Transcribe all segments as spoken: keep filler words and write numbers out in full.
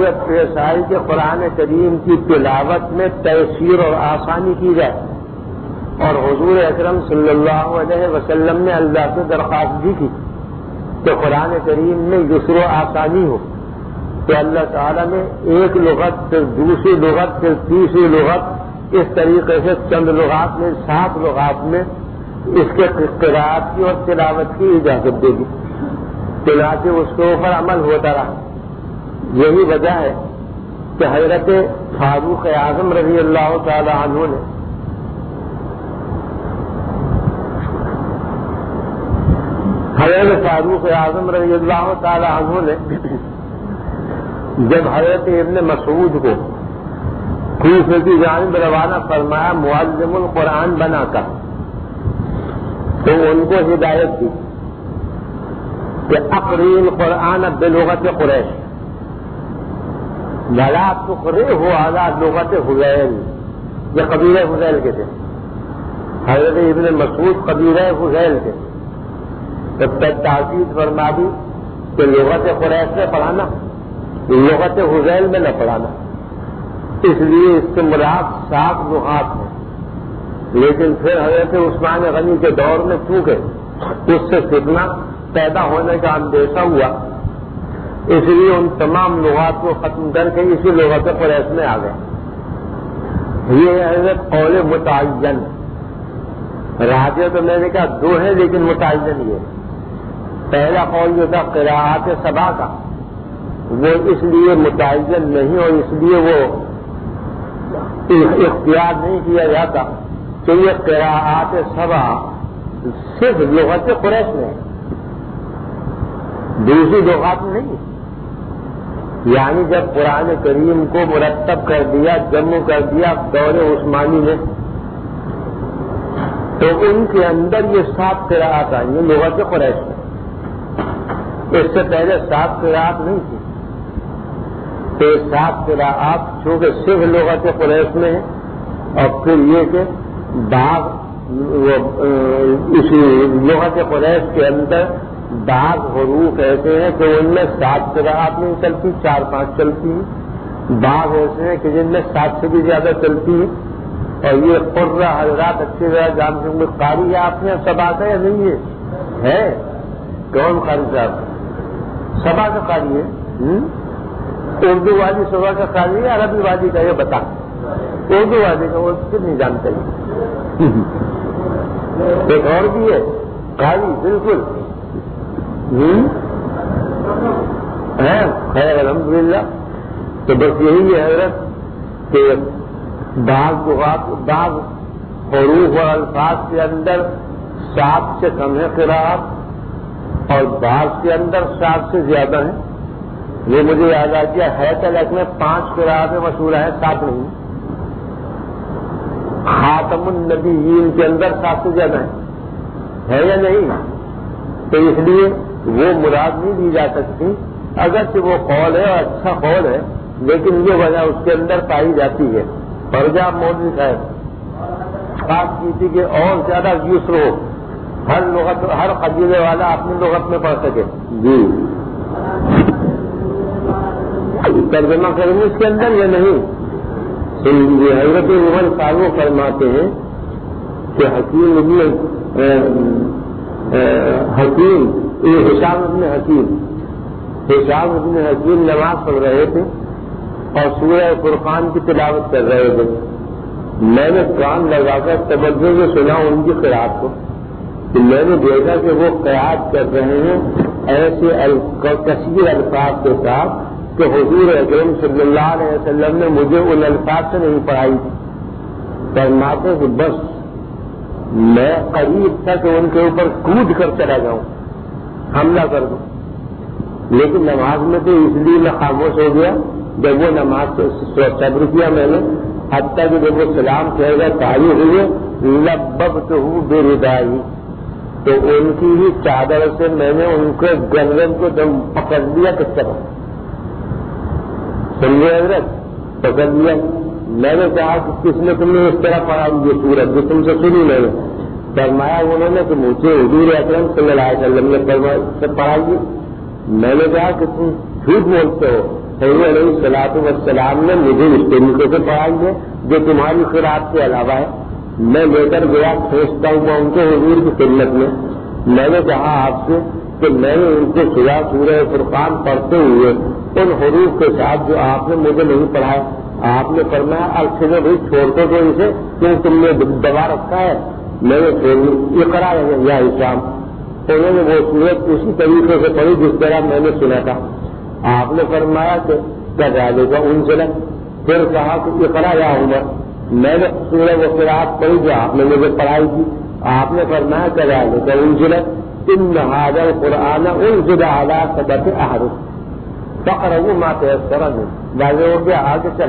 ضرورت پیش آئی کہ قرآن کریم کی تلاوت میں تیسیر اور آسانی کی جائے، اور حضور اکرم صلی اللہ علیہ وسلم نے اللہ سے درخواست بھی کی کہ قرآن کریم میں یسر و آسانی ہو، تو اللہ تعالیٰ نے ایک لغت پھر دوسری لغت پھر تیسری لغت اس طریقے سے چند لغات میں سات لغات میں اس کے قرأت کی اور تلاوت کی اجازت دے دی، چنانچہ اس کے اوپر عمل ہوتا رہا۔ یہی وجہ ہے کہ حضرت فاروق اعظم رضی اللہ تعالی عنہ نے حضرت فاروق اعظم رضی اللہ تعالی عنہ نے جب حضرت ابن مسعود کو کوفہ کی جانب روانہ فرمایا معلم القرآن بنا کر، تو ان کو ہدایت دی کہ اقری القرآن بلغت قریش ولا تقرئہ علی لغت حذیل، یہ قبیلہ حذیل کے تھے، حضرت ابن مسعود قبیلہ حذیل کے، تب تک تاکید فرما دی کہ لغت قریش میں پڑھانا، لغت حذیل میں نہ پڑھانا، اس لیے اس سے مراد سات لغات ہیں۔ لیکن پھر حضرت عثمان غنی کے دور میں چونکہ اس سے فتنہ پیدا ہونے کا اندیشہ ہوا، اس لیے ان تمام لغات کو ختم کر کے اسی لغت قریش میں آ گئے۔ یہ حضرت قول متعین، راجع تو میں نے کہا دو ہیں لیکن متعین یہ پہلا قول جو تھا قراءات سبع کا، وہ اس لیے متعین نہیں اور اس لیے وہ اختیار نہیں کیا جاتا کہ یہ قراءات سبع صرف لغت قریش میں ہے، دوسری لغات میں نہیں۔ یعنی جب قرآن کریم کو مرتب کر دیا، جمع کر دیا دور عثمانی میں، تو ان کے اندر یہ سات قراءات آئیں گے لغت قریش میں، اس سے پہلے سات قراءات نہیں تھی، تو یہ سات قراءات چونکہ صرف لغت قریش میں ہے، اور پھر یہ کہ بعض اسی لغت قریش کے اندر بعض حروف ایسے ہیں کہ ان میں سات قراءات نہیں چلتی، چار پانچ چلتی ہیں، بعض ایسے ہیں کہ جن میں سات سے بھی زیادہ چلتی ہیں، اور یہ قرہ حضرات اچھی طرح جانتے ہوں گے۔ قاری آپ نے سبا کا یا نہیں ہے؟ کون قاری صاحب؟ سبا کا قاری ہے؟ اردو والی سبا کا قاری ہے، عربی والی کا یہ بتا؟ اردو والی کا وہ کچھ نہیں جانتا ہی۔ ایک اور بھی ہے قاری، بالکل خیر الحمدللہ۔ تو بس یہی ہے حضرت کہ بعض بعض حروف اور الفاظ کے اندر سات سے کم ہے قراءت، اور بعض کے اندر سات سے زیادہ ہیں۔ یہ مجھے یاد آ گیا ہے تلک میں پانچ قراءتیں مشہور ہیں، سات نہیں۔ خاتم النبیین کے اندر سات سے زیادہ ہے یا نہیں؟ تو اس لیے وہ مراد نہیں دی جا سکتی، اگرچہ وہ قول ہے اور اچھا قول ہے، لیکن یہ وجہ اس کے اندر پائی جاتی ہے۔ اور جب مودی صاحب بات کی تھی کہ اور زیادہ یسر ہو، ہر لغت ہر قبیلے والا اپنی لغت میں پڑھ سکے، جی ترجمہ کریں گے اس کے اندر یا نہیں؟ یہ حضرت عمر فاروق فرماتے ہیں کہ حکیم ابن حکیم یہ ہشام ابن حکیم ہشام ابن حکیم نماز پڑھ رہے تھے اور سورہ فرقان کی تلاوت کر رہے تھے۔ میں نے کان لگا کر توجہ سے سنا ان کی قرأت کو، کہ میں نے دیکھا کہ وہ قرأت کر رہے ہیں ایسے کثیر الفاظ کے ساتھ کہ حضور اکرم صلی اللہ علیہ وسلم نے مجھے ان الفاظ سے نہیں پڑھائی تھی۔ فرماتے کہ بس میں قریب تھا کہ ان کے اوپر کود کر چلا جاؤں، حملہ کر دوں، لیکن نماز میں تو اس لیے میں خاموش ہو گیا۔ جب وہ نماز سے صبر کیا میں نے، حتیٰ کہ جب وہ سلام کہے گا تاری ہوئے لببتہ بردائی، تو ان کی ہی چادر سے میں نے ان کے گردن کو دم پکڑ لیا، کس طرح سمجھے حضرت؟ پکڑ لیا۔ میں نے کہا کہ کس نے تم نے اس طرح پڑھا یہ سورت جو تم سے سنی؟ میں نے فرمایا انہوں نے کہ مجھے حضور اکرم صلی اللہ علیہ وسلم نے پڑھائی۔ میں نے کہا کہ تم جھوٹ بولتے ہو، حضور علیہ الصلوۃ والسلام نے مجھے اس طریقے سے پڑھائی ہے جو تمہاری قرات کے علاوہ ہے. میں لے کر گیا کھینچتا ہوا ان کو حضور کی خدمت میں. میں نے کہا آپ سے کہ میں نے ان کو سورہ سورہ فرقان پڑھتے ہوئے ان حروف کے ساتھ جو آپ نے مجھے نہیں پڑھایا. آپ نے فرمایا اچھے نے بھائی چھوڑ دو تو اسے کیوں تم نے دبا رکھا ہے. میں نے چھوڑ یہ کرا یا اسلام. انہوں نے وہ سورت اسی طریقے سے پڑھی جس طرح میں نے سنا تھا. آپ نے فرمایا کہ کیا جائے گا ان سے. پھر کہا کہ یہ کرا یا عمر. میں نے سورہ وہ قرات پڑھی جو آپ نے مجھے پڑھائی تھی. آپ نے فرمایا کہ جائے گا ان سے ان حاضر قرآن ان سے اعلیٰ سبق احرف فقر وہ ماتے سرن واضح ہو گیا. آگے چل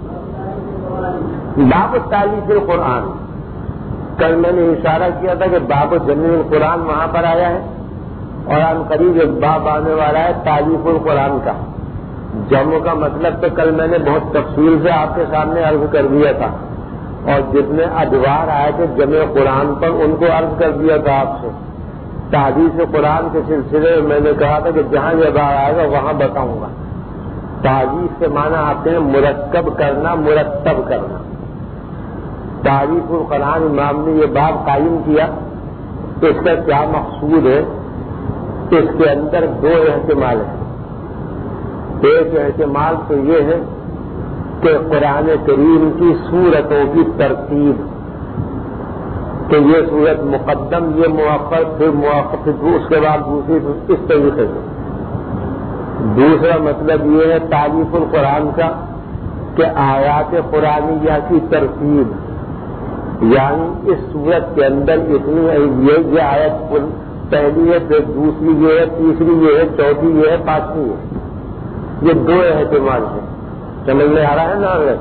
باب تعلیف القرآن. کل میں نے اشارہ کیا تھا کہ باب جمی القرآن وہاں پر آیا ہے اور ان قریب ایک باب آنے والا ہے تعلیف القرآن کا. جمع کا مطلب تو کل میں نے بہت تفصیل سے آپ کے سامنے عرض کر دیا تھا اور جتنے ادوار آئے تھے جمع قرآن پر ان کو عرض کر دیا تھا آپ سے. تحدیث قرآن کے سلسلے میں میں نے کہا تھا کہ جہاں یہ بار آئے گا وہاں بتاؤں گا. تحدیث سے معنی آتے ہیں مرکب کرنا مرتب کرنا. تعریف القرآن امام نے یہ باب قائم کیا. اس کا کیا مقصود ہے؟ اس کے اندر دو احتمال ہیں. ایک احتمال تو یہ ہے کہ قرآن کریم کی سورتوں کی ترتیب کہ یہ سورت مقدم یہ مؤخر پھر مؤخر اس کے بعد دوسری اس طریقے سے. دوسرا مطلب یہ ہے تعریف القرآن کا کہ آیات قرآنیہ کی ترتیب یعنی اس سورت کے اندر اتنی یہ آیت پہلی ہے پھر دوسری یہ ہے تیسری یہ ہے چوتھی یہ ہے پانچویں یہ ہے. یہ دو احتمال ہیں. سمجھ میں آ رہا ہے نا.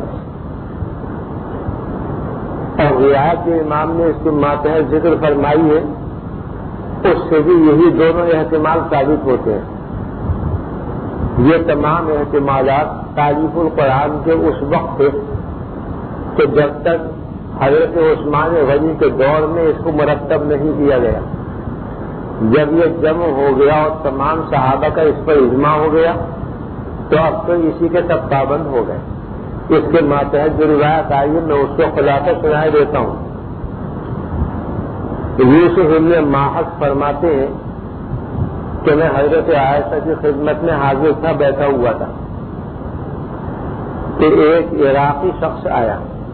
اور رعایت کے امام نے اس کے ماتحت ذکر فرمائی ہے اس سے بھی یہی دونوں احتمال ثابت ہوتے ہیں. یہ تمام احتمالات تعریف القرآن کے اس وقت تھے کہ جب تک حضرت عثمان غنی کے دور میں اس کو مرتب نہیں کیا گیا. جب یہ جمع ہو گیا اور تمام صحابہ کا اس پر اجماع ہو گیا تو اب تو اسی کے تب پابند ہو گئے. اس کے ماتحت جو روایت آئی ہے میں اس کو خلاصہ سنائے دیتا ہوں. یوسف ابن ماحق فرماتے ہیں کہ میں حضرت عائشہ کی خدمت میں حاضر تھا بیٹھا ہوا تھا کہ ایک عراقی شخص آیا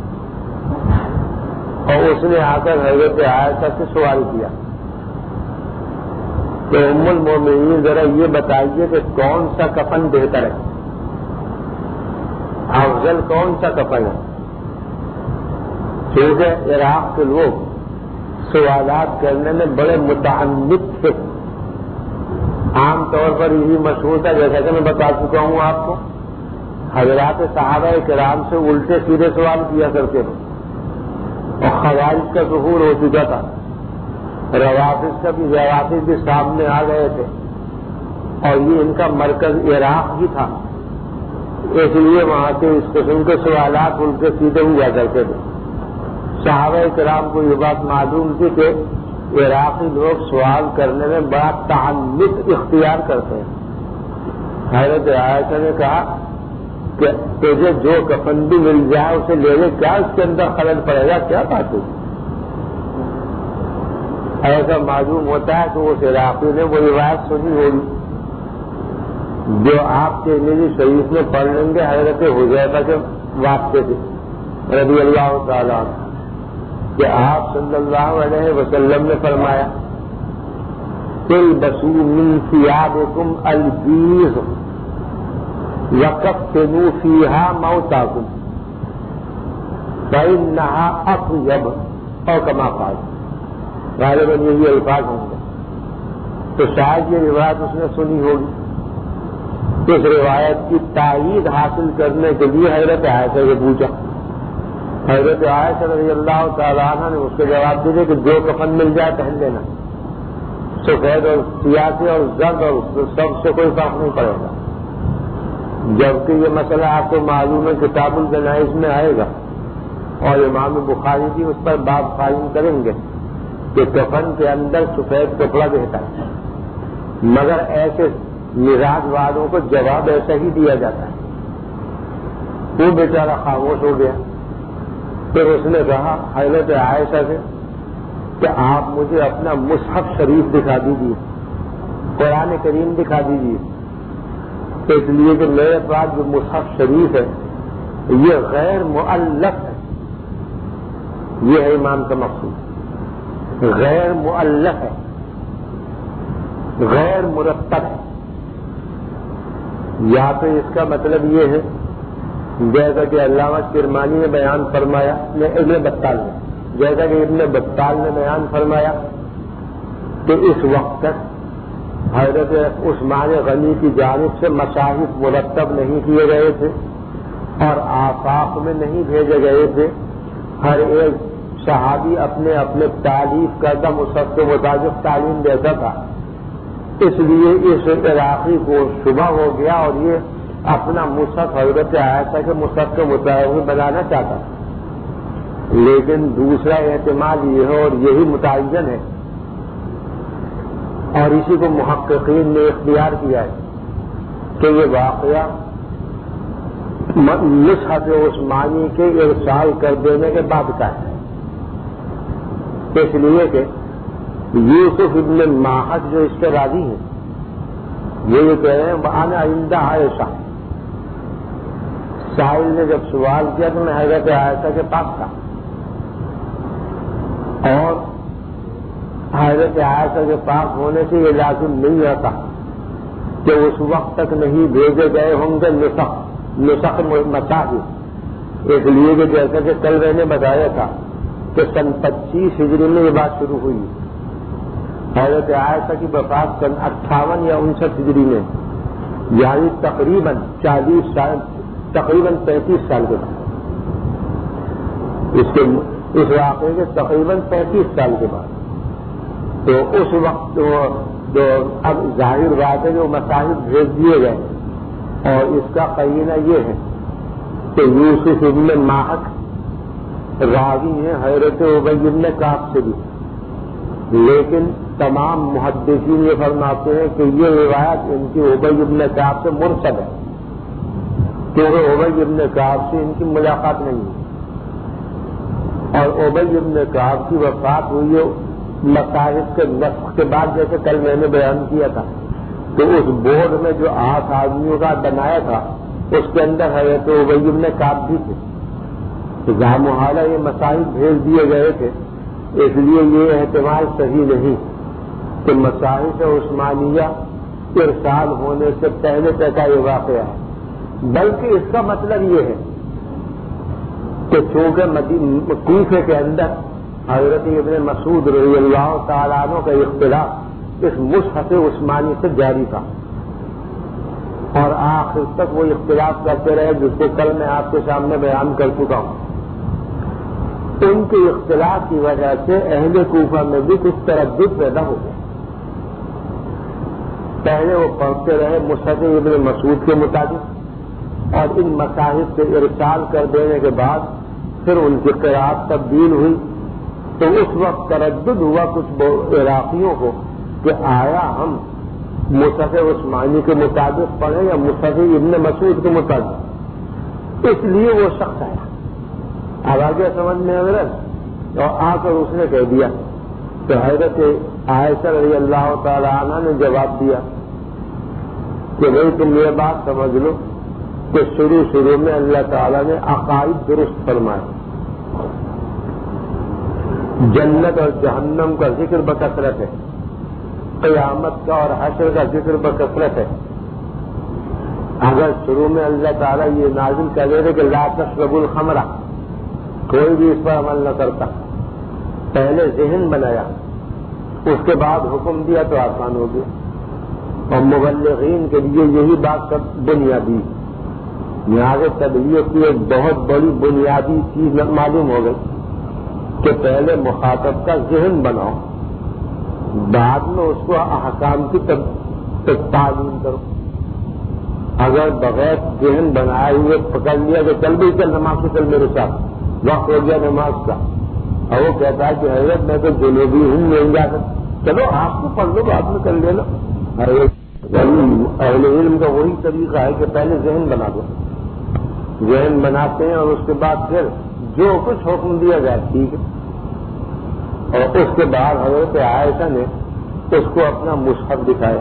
اور اس نے آ کر حضرت عائشہ سے سوال کیا کہ ام المومنین ذرا یہ بتائیے کہ کون سا کفن بہتر ہے افضل کون سا کفن ہے. کیونکہ عراق کے لوگ سوالات کرنے میں بڑے متعمد تھے. عام طور پر یہی مشہور تھا جیسا کہ میں بتا چکا ہوں آپ کو حضرات صحابہ کرام سے الٹے سیدھے سوال کیا کرتے تھے اور خوارج کا ظہور ہو چکا تھا. روافض کا بھی روافض بھی سامنے آ گئے تھے اور یہ ان کا مرکز عراق ہی تھا. اس لیے وہاں کے اس قسم کے سوالات الٹے سیدھے ہوا کرتے تھے. صحابہ کرام کو یہ بات معلوم تھی کہ عراقی لوگ سوال کرنے میں بڑا تعنت اختیار کرتے ہیں. حضرت عائشہ نے کہا کہ تجھے جو کفن بھی مل جائے اسے لے لے کیا اس کے اندر خلل پڑے گا کیا بات ہے. ایسا معلوم ہوتا ہے کہ اس عراقی نے وہ روایت سنی ہوگی جو آپ کے نجی شریف میں پڑھ لیں گے حضرت حذیفہ کے واسطے سے رضی اللہ تعالیٰ کہ آپ صلی اللہ علیہ وسلم نے فرمایا البسوا من ثيابكم البيض وكفنوا فيها موتاكم فإنها أطيب او كما قال. غالباً یہی الفاظ ہوں گے تو شاید یہ روایت اس نے سنی ہوگی. اس روایت کی تائید حاصل کرنے کے لیے حضرت عائشہ سے پوچھا. حضرت عائشہ رضی اللہ تعالیٰ عنہ نے اس کو جواب دیا کہ جو کفن مل جائے پہن لینا. سفید اور سیاسی اور زرد اور سب سے کوئی فرق نہیں پڑے گا. جبکہ یہ مسئلہ آپ کو معلوم ہے کتاب الجنائز میں آئے گا اور امام بخاری بھی اس پر باب قائم کریں گے کہ کفن کے اندر سفید کپڑا بہتا ہے. مگر ایسے مزاج والوں کو جواب ایسا ہی دیا جاتا ہے وہ بیچارہ خاموش ہو گیا. پھر اس نے کہا حضرت عائشہ سے کہ آپ مجھے اپنا مصحف شریف دکھا دیجیے, قرآن کریم دکھا دیجیے. تو اس لیے کہ میرے پاس جو مصحف شریف ہے یہ غیر مؤلف ہے. یہ ہے امام کا مقصود, غیر مؤلف ہے, غیر مرتب ہے. یا تو اس کا مطلب یہ ہے جیسا کہ علامہ کرمانی نے بیان فرمایا, ابن بطال نے, جیسا کہ ابن بطال نے بیان فرمایا کہ اس وقت تک حضرت عثمان غنی کی جانب سے مصاحف مرتب نہیں کیے گئے تھے اور آفاق میں نہیں بھیجے گئے تھے. ہر ایک صحابی اپنے اپنے تعریف کردہ مصحف کے مطابق تعلیم دیتا تھا. اس لیے اس عراقی کو شبہ ہو گیا اور یہ اپنا مصحف حضرت عائشہ کے مصحف کے مطابق بنانا چاہتا. لیکن دوسرا احتمال یہ ہے اور یہی متعین ہے اور اسی کو محققین نے اختیار کیا ہے کہ یہ واقعہ مصحف عثمانی کے ارسال کر دینے کے بعد کا ہے. اس لیے کہ یوسف ابن ماہد جو اس کے راوی ہیں یہ یہ کہہ رہے ہیں انا عند عائشہ. سائل نے جب سوال کیا تو میں حضرت عائشہ کے پاس تھا اور حضرت عائشہ کے پاس ہونے سے یہ لازم نہیں آتا کہ اس وقت تک نہیں بھیجے گئے ہوں گے نسخ نسخ مصاحف. اس لیے کہ جیسا کہ کل میں نے بتایا تھا کہ سن پچیس ہجری میں یہ بات شروع ہوئی. حضرت عائشہ کی وفات سن اٹھاون یا انسٹھ ہجری میں, یعنی تقریباً چالیس سال تقریباً پینتیس سال کے بعد. اس کے اس واقعے کے تقریباً پینتیس سال کے بعد. تو اس وقت جو اب ظاہر بات ہے جو مصاحف بھیج دیے گئے اور اس کا قرینہ یہ ہے کہ یوسف ابن ماہد راوی ہیں حضرت ابی بن کعب سے بھی, لیکن تمام محدثین یہ فرماتے ہیں کہ یہ روایت ان کی ابی بن کعب سے مرسل ہے کیونکہ ابی بن کعب سے ان کی ملاقات نہیں ہے اور ابی بن کعب کی وفات ہوئی ہے مصاحف کے نسخ کے بعد, جیسے کل میں نے بیان کیا تھا کہ اس بورڈ میں جو آٹھ آدمیوں کا بنایا تھا اس کے اندر حضرت ابی بن کعب بھی تھے. جہاں محالہ یہ مصاحف بھیج دیے گئے تھے, اس لیے یہ احتمال صحیح نہیں کہ مصاحف عثمانیہ ارسال ہونے سے پہلے تک کا یہ واقعہ ہے, بلکہ اس کا مطلب یہ ہے کہ چونکہ کوفے کے اندر حضرت ابن مسعود رضی اللہ تعالیٰ عنہ کا اختلاف اس مصحف عثمانی سے جاری تھا اور آخر تک وہ اختلاف کرتے رہے جس کو کل میں آپ کے سامنے بیان کر چکا ہوں. ان کے اختلاف کی وجہ سے اہل کوفہ میں بھی کچھ تردد پیدا ہو گیا. پہلے وہ پڑھتے رہے مصحف ابن مسعود کے مطابق اور ان مصاحف سے ارسال کر دینے کے بعد پھر ان کی قرأت تبدیل ہوئی. تو اس وقت تردد ہوا کچھ عراقیوں کو کہ آیا ہم مصحف عثمانی کے مطابق پڑھیں یا مصحف ابن مسعود کے مطابق. اس لیے وہ شخص آیا. اب آگے سمجھ میں حضرت اور آ کر اس نے کہہ دیا تو حضرت عائشہ رضی اللہ تعالی عنہ نے جواب دیا کہ بھائی تم یہ بات سمجھ لو کہ شروع شروع میں اللہ تعالیٰ نے عقائد درست فرمائے, جنت اور جہنم کا ذکر بکثرت ہے, قیامت کا اور حشر کا ذکر بکثرت ہے. اگر شروع میں اللہ تعالیٰ یہ نازل کر دے کہ لا تشربوا الخمر, کوئی بھی اس پر عمل نہ کرتا, پہلے ذہن بنایا اس کے بعد حکم دیا تو آسان ہو گیا. اور مبلغین کے لیے یہی بات سب بنیادی, یہاں سے تبلیغ کی ایک بہت بڑی بنیادی چیز معلوم ہو گئی کہ پہلے مخاطب کا ذہن بناؤ, بعد میں اس کو احکام کی تعلیم کرو. اگر بغیر ذہن بنائے ہوئے پکڑ لیا کہ چل بھی چل نماز سے چل میرے ساتھ, وقت ہو گیا نماز کا, اور وہ کہتا ہے کہ حضرت میں تو جنوبی ہوں نہیں جا سکتا, چلو آپ کو پڑھ لو بعد میں کر لینا. اہل علم کا وہی طریقہ ہے کہ پہلے ذہن بنا دو, ذہن بناتے ہیں اور اس کے بعد پھر جو کچھ حکم دیا جائے ٹھیک ہے. اور اس کے بعد حضرت عائشہ نے اس کو اپنا مصحف دکھایا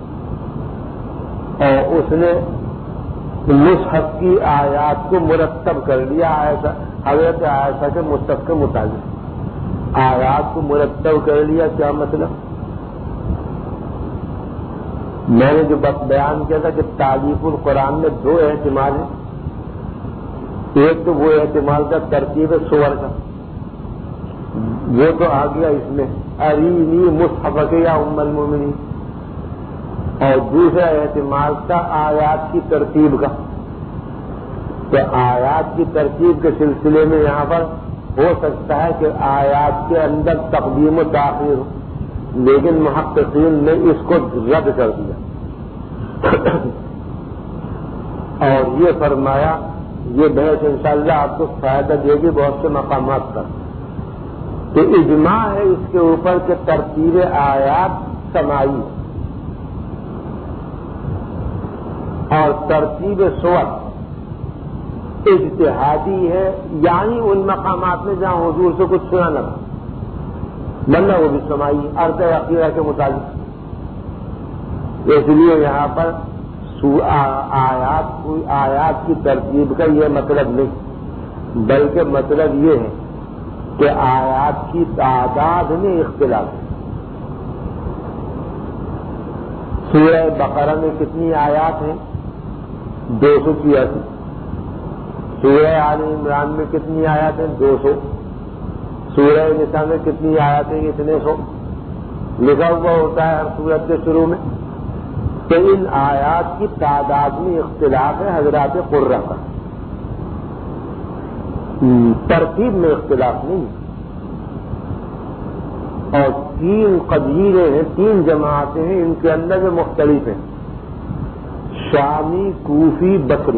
اور اس نے مصحف کی آیات کو مرتب کر لیا. عائشہ حضرت عائشہ کے مصحف کے مطابق آیات کو مرتب کر لیا. کیا مطلب؟ میں نے جو بات بیان کیا تھا کہ تعلیف القرآن میں دو احتمال ہیں. ایک تو وہ احتمال کا ترتیب سور کا، وہ تو آ گیا اس میں ارینی مصحف یا ام المومنین، اور دوسرا احتمال تھا آیات کی ترتیب کا. تو آیات کی ترتیب کے سلسلے میں یہاں پر ہو سکتا ہے کہ آیات کے اندر تقدیم و تاخیر ہو، لیکن محققین نے اس کو رد کر دیا اور یہ فرمایا، یہ بحث انشاءاللہ آپ کو فائدہ دے گی بہت سے مقامات پر، کہ اجماع ہے اس کے اوپر کہ ترتیب آیات سماعی اور ترتیب سور اجتہادی ہے، یعنی ان مقامات میں جہاں حضور سے کچھ سنا نہ بننا وہ بھی سماعی عرض عقیدہ کے مطابق. اس لیے یہاں پر آیات آیات کی ترتیب کا یہ مطلب نہیں، بلکہ مطلب یہ ہے کہ آیات کی تعداد میں اختلاف ہے. سورہ بقرہ میں کتنی آیات ہیں؟ دو سو چھیاسی. سورہ آل عمران میں کتنی آیات ہیں؟ دو سو. سورہ نساء میں کتنی آیات ہیں؟ اتنے سو. لکھا ہوا ہوتا ہے ہر سورت کے شروع میں. تو ان آیات کی تعداد میں اختلاف ہے حضرات قرہ کا، ترتیب میں اختلاف نہیں. اور تین قبیلے ہیں، تین جماعتیں ہیں، ان کے اندر میں مختلف ہیں، شامی، کوفی، بصری.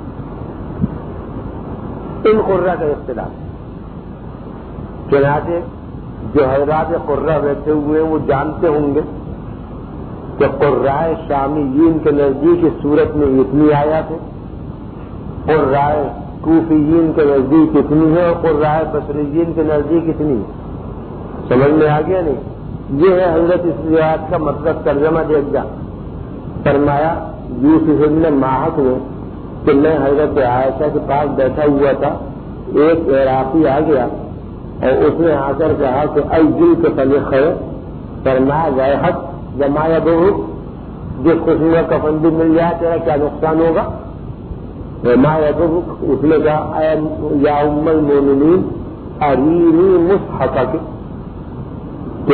ان قرہ کا اختلاف ہے. چنانچہ جو حضرات قرہ بیٹھے ہوئے ہیں وہ جانتے ہوں گے کہ قرائے شامیین کے نزدیک اس صورت میں اتنی آیات ہے، قرائے کوفیین کے نزدیک اتنی ہے، اور قرائے بصریین کے نزدیک اتنی ہے. سمجھ میں آ گیا نہیں؟ یہ ہے حضرت اس روایت کا مطلب. ترجمہ دیکھ جا. فرمایا یوسف ابن ماہک نے کہ میں حضرت عائشہ کے پاس بیٹھا ہوا تھا، ایک عراقی آ گیا اور اس نے آ کر کہا کہ اے دل کے فلق ہے، فرمایا گئے حق جمایا دو، جس خوشی کا کفن بھی مل جائے تیرا کیا نقصان ہوگا؟ ما یدرک. اس نے کہا یا ام المومنین ارینی مصحفک. تو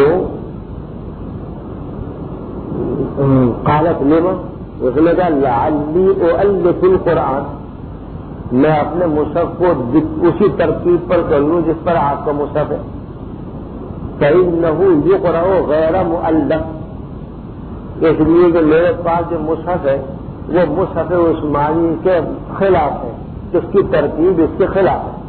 قالت لما؟ اس نے کہا لعلی اؤلف القرآن، میں اپنے مصحف کو اسی ترتیب پر کر لوں جس پر آپ کا مصحف ہے. فإنه يقرأ غیر مؤلف، اس لیے کہ میرے پاس جو مصحف ہے وہ مصحف عثمانی کے خلاف ہے، اس کی ترتیب اس کے خلاف ہے.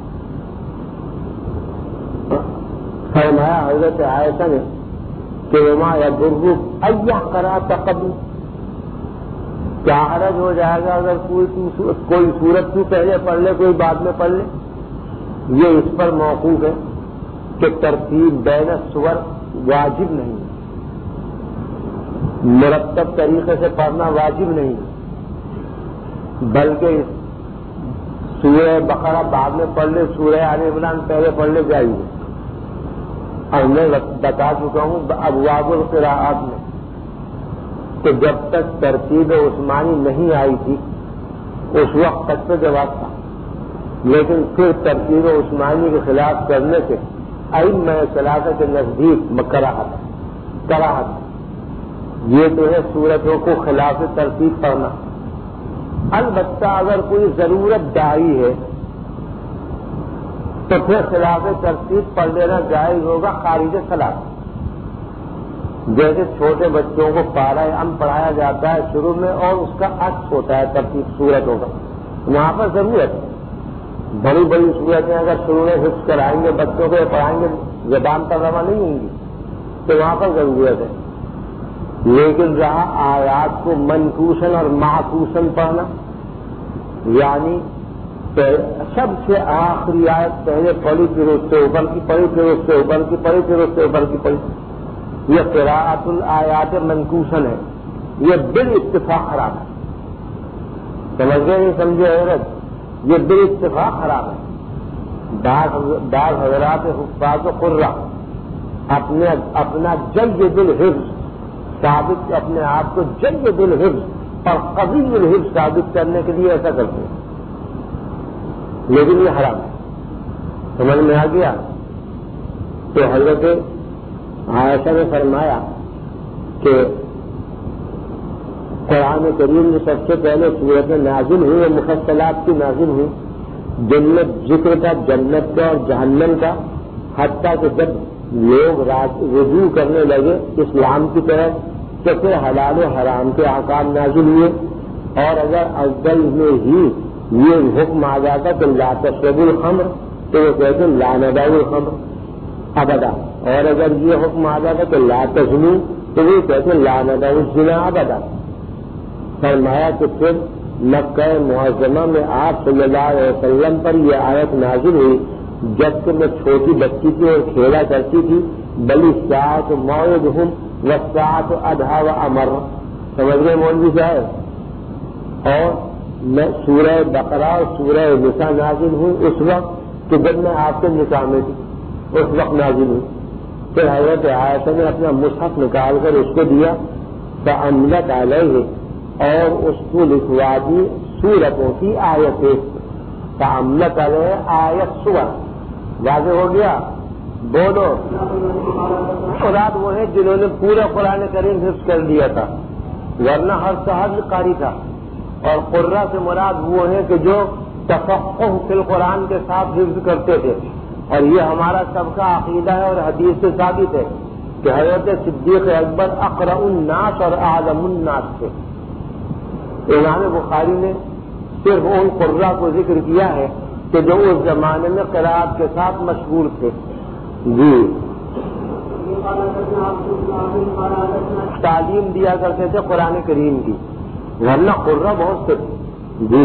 فرمایا حضرت عائشہ نے کہ وما یضرک ایہ قرأت قبل، کیا حرج ہو جائے گا اگر کوئی کوئی صورت تو پہلے پڑھ لے کوئی بعد میں پڑھ لے. یہ اس پر موقوف ہے کہ ترتیب بین السور واجب نہیں ہے، مرتب طریقے سے پڑھنا واجب نہیں ہے، بلکہ سورہ بقرہ بعد میں پڑھ لے، سورہ آل عمران پہلے پڑھ لے جائیے. اور میں بتا چکا ہوں ابواب القراءات میں کہ جب تک ترتیب عثمانی نہیں آئی تھی اس وقت تک تو جواب تھا، لیکن پھر ترتیب عثمانی کے خلاف کرنے سے ائمہ ثلاثہ کے نزدیک کراہت کراہت یہ تو ہے صورتوں کو خلاف ترتیب پڑھنا. البتہ اگر کوئی ضرورت داعی ہے تو پھر خلاف ترتیب پڑھ لینا جائز ہوگا خارج صلاح. جیسے چھوٹے بچوں کو پارہ ام پڑھایا جاتا ہے شروع میں اور اس کا عکس ہوتا ہے ترتیب صورتوں کا، وہاں پر ضرورت ہے. بڑی بڑی صورتیں اگر شروع میں حفظ کرائیں گے بچوں کو پڑھائیں گے زبان پر رواں نہیں ہوں گی تو وہاں پر ضرورت ہے. لیکن رہا آیات کو منقوصاً اور معکوساً پڑھنا، یعنی سب سے آخری آیت پہلے پڑھی پھر اس سے اوپر کی پڑھی پھر اس سے اوپر کی پڑھی پھر اس سے اوپر کی پڑھی. یہ قراءت الآیات منقوصاً ہے، یہ بال اتفاق خراب ہے. سمجھ گئے نہیں سمجھے حضرت؟ یہ بال اتفاق خراب ہے. بعض حضرات حفاظ و قرہ اپنے اپنا جید الحفظ ثابت اپنے آپ کو جید الحفظ اور قوی الحفظ ثابت کرنے کے لیے ایسا کرتے ہیں، لیکن یہ حرام ہے. سمجھ میں آ گیا؟ تو حضرت عائشہ نے فرمایا کہ قرآن کریم میں سب سے پہلے سورت نازل ہوئی اور مفصلات کی نازل ہوئی، جن میں ذکر تھا جنت کا اور جہنم کا، حتیٰ کہ جب لوگ رجوع کرنے لگے اسلام کی طرف تو پھر حلال و حرام کے احکام نازل ہوئے. اور اگر اول میں ہی یہ حکم آ جاتا تو لا تشربوا الخمر تو وہ کہتے ہیں لا ندعوا الخمر ابدا، اور اگر یہ حکم آ جاتا تو لا تزنوا تو وہ کہتے ہیں لا ندعوا الزنا ابدا. فرمایا کہ پھر مکہ معظمہ میں آپ صلی اللہ علیہ وسلم پر یہ آیت نازل ہوئی جبکہ میں چھوٹی بچی تھی اور کھیلا کرتی تھی. بل الساعۃ موعدہم والساعۃ ادھیٰ وامر. سمجھ گئے مولوی صاحب؟ اور میں سورہ بقرہ اور سورہ نساء نازل ہوئی اس وقت کہ جب میں آپ کے نکاح میں تھی، اس وقت نازل ہوئی. پھر حضرت عائشہ نے اپنا مصحف نکال کر اس کو دیا فأملت علیہ، اور اس کو لکھوا دی سورتوں کی آیتیں. فأملت علیہ آیت سور. واضح ہو گیا؟ بولو. مراد وہ ہے جنہوں نے پورا قرآن کریم حفظ کر دیا تھا، ورنہ ہر صحابی قاری تھا. اور قرہ سے مراد وہ ہے کہ جو تفقہ فی القرآن کے ساتھ حفظ کرتے تھے. اور یہ ہمارا سب کا عقیدہ ہے اور حدیث سے ثابت ہے کہ حضرت صدیق اکبر اقرأ الناس اور اعلم الناس تھے. امام بخاری نے صرف ان قرہ کو ذکر کیا ہے کہ جو اس زمانے میں قرأت کے ساتھ مشغول تھے. جی تعلیم دیا کرتے تھے قرآن کریم کی، ورنہ قرہ بہت سے. جی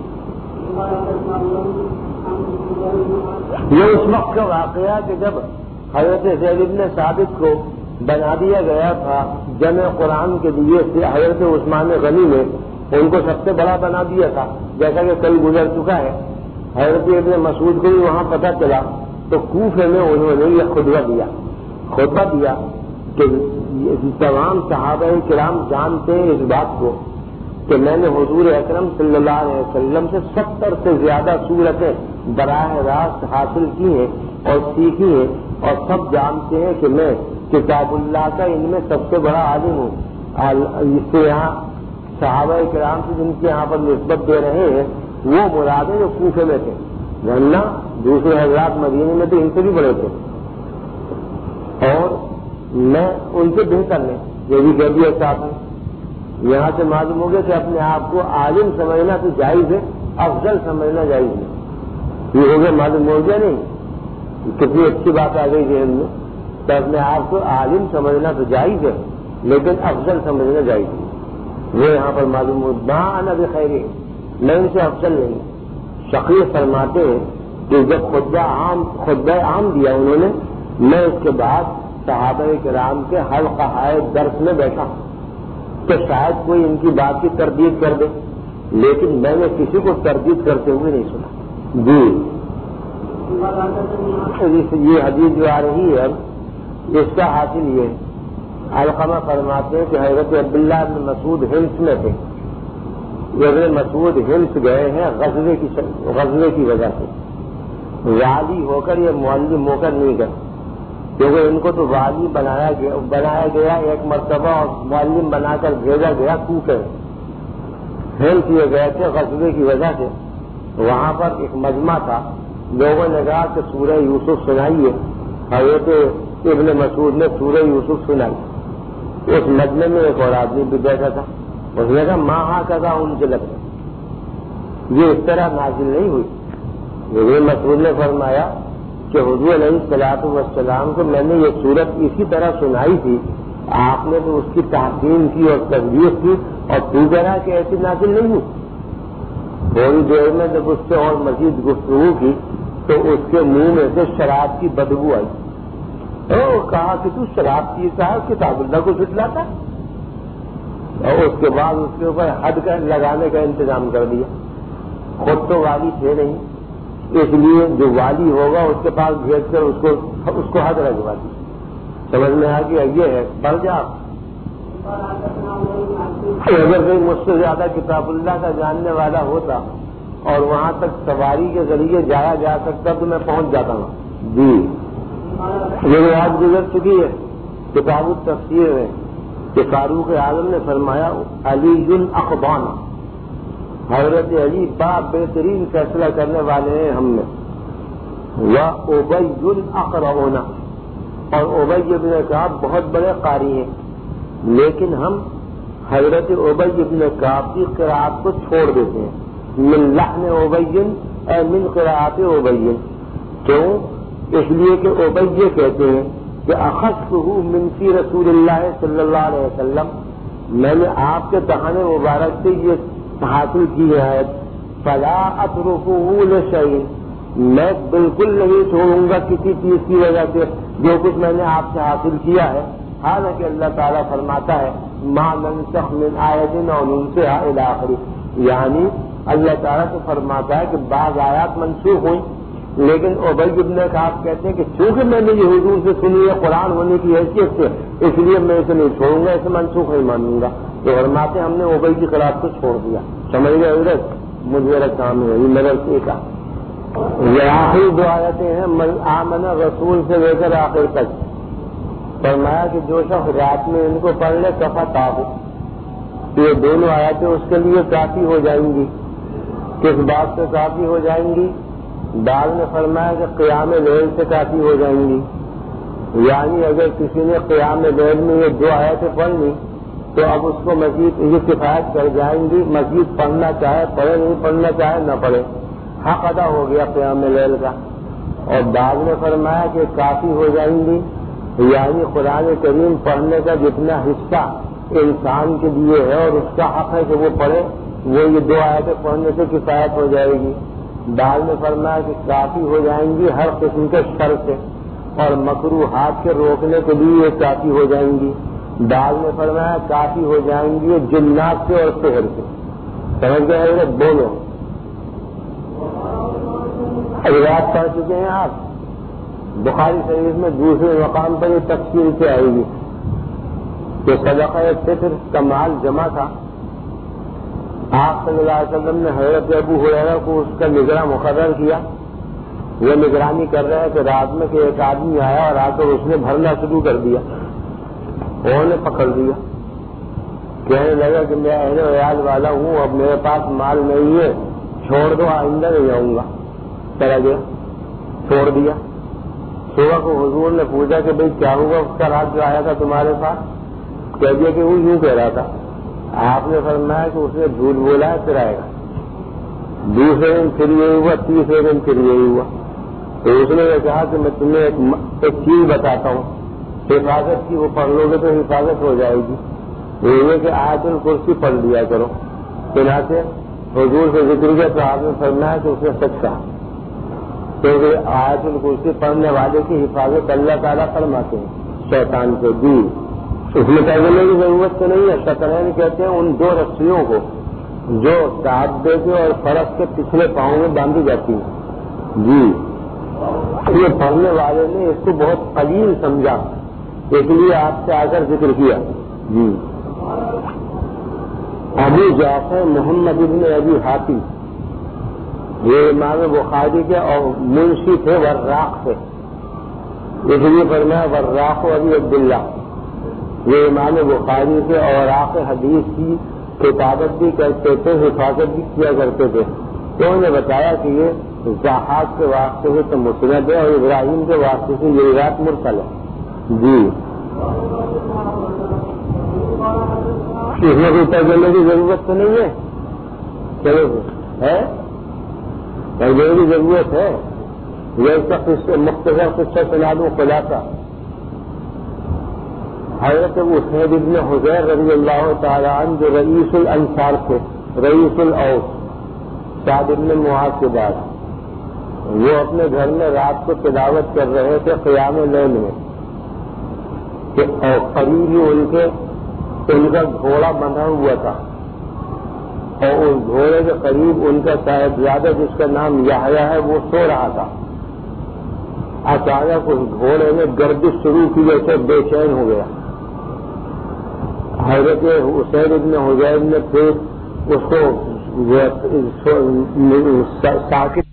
یہ اس وقت کا واقعہ کہ جب حضرت زید بن ثابت کو بنا دیا گیا تھا جمع قرآن کے لیے، حضرت عثمان غنی نے ان کو سب سے بڑا بنا دیا تھا، جیسا کہ کل گزر چکا ہے. حضرت ابن مسعود کو بھی وہاں پتہ چلا تو کوفے میں انہوں نے یہ خطبہ دیا خطبہ دیا کہ تمام صحابہ کرام جانتے ہیں اس بات کو کہ میں نے حضور اکرم صلی اللہ علیہ وسلم سے ستر سے زیادہ صورتیں براہ راست حاصل کی ہیں اور سیکھی ہیں، اور سب جانتے ہیں کہ میں کتاب اللہ کا ان میں سب سے بڑا عالم ہوں. اس سے یہاں صحابہ کرام سے جن کے یہاں پر نسبت دے رہے ہیں وہ مراد ہیں جو کوفے میں تھے، ورنہ دوسرے حضرات مدینے میں تو ان سے بھی بڑے تھے. اور میں ان سے بہتر نہیں، یہ بھی کہہ دیا صاحب نے. یہاں سے معلوم ہو گیا کہ اپنے آپ کو عالم سمجھنا تو جائز ہے، افضل سمجھنا جائز نہیں. یہ ہو گیا معلوم ہو گیا نہیں؟ کتنی اچھی بات آ گئی ذہن میں کہ اپنے آپ کو عالم سمجھنا تو جائز ہے لیکن افضل سمجھنا جائز نہیں. وہ یہاں پر معلوم ہو ماں انا بخیر، میں ان سے افضل نہیں. شقیق فرماتے ہیں کہ جب خطبہ عام خطبہ عام دیا انہوں نے، میں اس کے بعد صحابہ کرام کے حلقہ درس میں بیٹھا تو شاید کوئی ان کی بات کی تردید کر دے، لیکن میں نے کسی کو تردید کرتے ہوئے نہیں سنا. جی یہ حدیث جو آ رہی ہے اس کا حاصل یہ ہے، علقمہ فرماتے ہیں کہ حضرت عبداللہ بن مسعود ہمس میں تھے. ابن مسعود ہمس گئے ہیں غزوے کی غزوے کی وجہ سے، والی ہو کر یہ معلم ہو کر نہیں گئے، کیونکہ ان کو تو والی بنایا گیا بنایا گیا ایک مرتبہ اور معلم بنا کر بھیجا گیا کوفے. ہمس یہ گئے تھے غزوے کی وجہ سے. وہاں پر ایک مجمع تھا، لوگوں نے کہا کہ سورہ یوسف سنائیے. حضرت ابن مسعود نے سورہ یوسف سنائی. اس مجمع میں ایک اور آدمی بھی بیٹھا تھا، اس نے کہا ماں ہاں کہا ان سے لگتا یہ اس طرح نازل نہیں ہوئی. ابن مسعود نے فرمایا کہ حضور علیہ الصلوۃ والسلام کو میں نے یہ صورت اسی طرح سنائی تھی، آپ نے تو اس کی تحسین کی اور تجویز کی اور تو کہہ رہا کہ ایسی نازل نہیں ہوئی. تھوڑی دیر میں جب اس سے اور مزید گفتگو کی تو اس کے منہ میں سے شراب کی بدبو آئی. اور کہا کہ تو شراب پیتا ہے, کتاب اللہ کو جھٹلاتا. اور اس کے بعد اس کے اوپر حد کا لگانے کا انتظام کر دیا. خود تو والی تھے نہیں, اس لیے جو والی ہوگا اس کے پاس بھیج کر اس کو اس کو حد لگوا دی. سمجھ میں آ گیا یہ ہے بڑھ جا. اگر کوئی مجھ سے زیادہ کتاب اللہ کا جاننے والا ہوتا اور وہاں تک سواری کے ذریعے جایا جا سکتا تو میں پہنچ جاتا ہوں. جی یہ بات گزر چکی ہے کتاب التفسیر میں کہ فاروق اعظم نے فرمایا علی الاقبان, حضرت علی با بہترین فیصلہ کرنے والے ہیں ہم میں. وہ ابی الاقرؤون, اور ابی ابن کعب بہت بڑے قاری ہیں, لیکن ہم حضرت ابی ابن کعب کی قراءت کو چھوڑ دیتے ہیں. من لحن ابی اے من قراءت ابی. کیوں؟ اس لیے کہ ابی یہ کہتے ہیں کہ اخذتہ من فی رسول اللہ صلی اللہ علیہ وسلم, میں نے آپ کے دہان مبارک سے یہ حاصل کی ہے. فلا اترکہ لشیء, میں بالکل نہیں چھوڑوں گا کسی چیز کی وجہ سے جو کچھ میں نے آپ سے حاصل کیا ہے. حالانکہ اللہ تعالیٰ فرماتا ہے ما ننسخ من آیت او ننسها الی آخر, یعنی اللہ تعالیٰ تو فرماتا ہے کہ بعض آیات منسوخ ہوئی, لیکن ابی ابن کعب کہتے ہیں کہ چونکہ میں نے یہ حضور سے سنی ہے قرآن ہونے کی حیثیت سے, اس لیے میں اسے نہیں چھوڑوں گا, اسے منسوخ نہیں مانوں گا. تو فرماتے ہم نے ابی کی قراءت کو چھوڑ دیا. سمجھ گئے حضرت, مجھے میرا کام ہے, یہ میرا کا یہ آخری دو آیتیں ہیں من آمن رسول سے لے کر آخر تک. فرمایا کہ جو شخص رات میں ان کو پڑھ لے کفا تابو, یہ دونوں آیتیں اس کے لیے کافی ہو جائیں گی. کس بات سے کافی ہو جائیں گی؟ دال نے فرمایا کہ قیام لیل سے کافی ہو جائیں گی. یعنی اگر کسی نے قیام لیل میں یہ دو آیتیں پڑھ لی تو اب اس کو مزید یہ کفایت کر جائیں گی. مزید پڑھنا چاہے پڑھے, نہیں پڑھنا چاہے نہ پڑھے, حق ادا ہو گیا قیام لیل کا. اور دال نے فرمایا کہ کافی ہو جائیں گی, یعنی قرآن کریم پڑھنے کا جتنا حصہ انسان کے لیے ہے اور اس کا حق ہے کہ وہ پڑھے, وہ یہ دو آیتیں پڑھنے سے کفایت ہو جائے گی. دال نے فرمایا کہ کافی ہو جائیں گی ہر قسم کے شر سے, اور مکروہات کے روکنے کے لیے یہ کافی ہو جائیں گی. دال نے فرمایا کافی ہو جائیں گی جنات سے اور سحر سے. سمجھ گئے؟ بولو روایت پڑھ چکے ہیں آپ. بخاری شریف میں دوسرے مقام پر یہ تفصیل سے آئے گی کہ صدقہ فطر کا مال جمع تھا. آپ صلی اللہ علیہ وسلم نے حضرت ابو ہریرہ کو اس کا نگراں مقرر کیا. وہ نگرانی کر رہے کہ رات میں کہ ایک آدمی آیا اور آ کر اس نے بھرنا شروع کر دیا. انہوں نے پکڑ دیا, کہنے لگا کہ میں اہل ویال والا ہوں, اب میرے پاس مال نہیں ہے, چھوڑ دو, آئندہ نہیں جاؤں گا. چلا گیا, چھوڑ دیا. صبح کو حضور نے پوچھا کہ بھئی کیا ہوا اس کا رات جو آیا تھا تمہارے پاس؟ کہہ دیا کہ وہ یوں کہہ رہا تھا. آپ نے فرمایا کہ اس نے جھوٹ بولا ہے, پھر آئے گا. دوسرے دن پھر یہی ہوا, تیسرے دن پھر یہی ہوا. تو اس نے یہ کہا کہ میں تمہیں ایک, ایک چیز بتاتا ہوں, حفاظت کی, وہ پڑھ لو گے تو حفاظت ہو جائے گی. یہ کہ آیت الکرسی پڑھ لیا کرو. چنانچہ حضور سے ذکر کیا تو آپ نے فرمایا کہ اس نے سچ کہا, کیونکہ آیت الکرسی پڑھنے والے کی حفاظت اللہ تعالیٰ فرماتے ہیں شیطان سے. جی اس میں ترجمے کی ضرورت تو نہیں ہے. شطرین کہتے ہیں ان دو رسیوں کو جو دابے کے اور فرس کے پچھلے پاؤں میں باندھی جاتی ہیں. جی یہ پڑھنے والے نے اس کو بہت قلیل سمجھا, اس لیے آپ سے آ کر ذکر کیا. جی ابو جعفر محمد ابن ابی حاتم, یہ امام بخاری کے اور منشی تھے وراق سے, اس لیے فرمایا وراق ابی عبداللہ. یہ امام بخاری سے اوراق حدیث کی کتابت بھی کرتے تھے, حفاظت بھی کیا کرتے تھے. تو انہوں نے بتایا کہ یہ ضحاک کے واسطے سے تو مسند ہے اور ابراہیم کے واسطے سے یہ روایت مرسل ہے. جی اس میں کوئی ترجمے کی ضرورت تو نہیں ہے. چلو ہے ترجمے کی ضرورت ہے. یہ سب مختصر قصہ سنا دوں خلاصہ. حضرت اسید ابن حضیر رضی اللہ تعالیٰ عنہ جو رئیس الانصار تھے, رئیس الاوس, سعد بن معاذ کے بعد وہ اپنے گھر میں رات کو تلاوت کر رہے تھے قیام لیل میں کہ اور قریب ہی ان کے ان کا گھوڑا بندھا ہوا تھا اور اس گھوڑے کے قریب ان کا صاحبزادہ جس کا نام یحییٰ ہے وہ سو رہا تھا. اچانک اس گھوڑے میں گردش شروع کی جیسے بے چین ہو گیا. حضرت حسین ابن حذیفہ نے پھر اس کو ساکت